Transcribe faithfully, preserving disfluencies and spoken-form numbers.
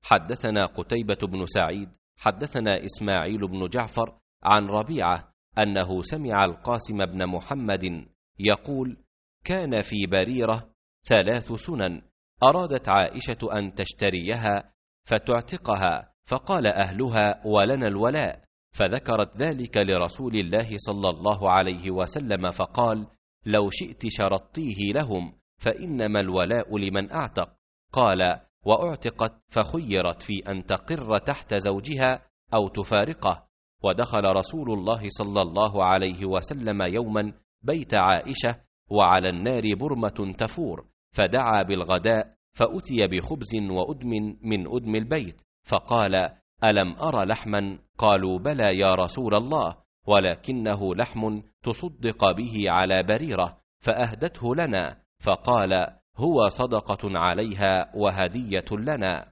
حدثنا قتيبة بن سعيد حدثنا إسماعيل بن جعفر عن ربيعة أنه سمع القاسم بن محمد يقول: كان في بريرة ثلاث سنن، أرادت عائشة أن تشتريها فتعتقها، فقال أهلها: ولنا الولاء، فذكرت ذلك لرسول الله صلى الله عليه وسلم فقال: لو شئت شرطيه لهم، فإنما الولاء لمن أعتق. قال: وأعتقت فخيرت في أن تقر تحت زوجها أو تفارقه. ودخل رسول الله صلى الله عليه وسلم يوما بيت عائشة وعلى النار برمة تفور، فدعا بالغداء، فأتي بخبز وأدم من أدم البيت، فقال: ألم أر لحما؟ قالوا: بلى يا رسول الله، ولكنه لحم تصدق به على بريرة، فأهدته لنا. فقال: هو صدقة عليها وهدية لنا.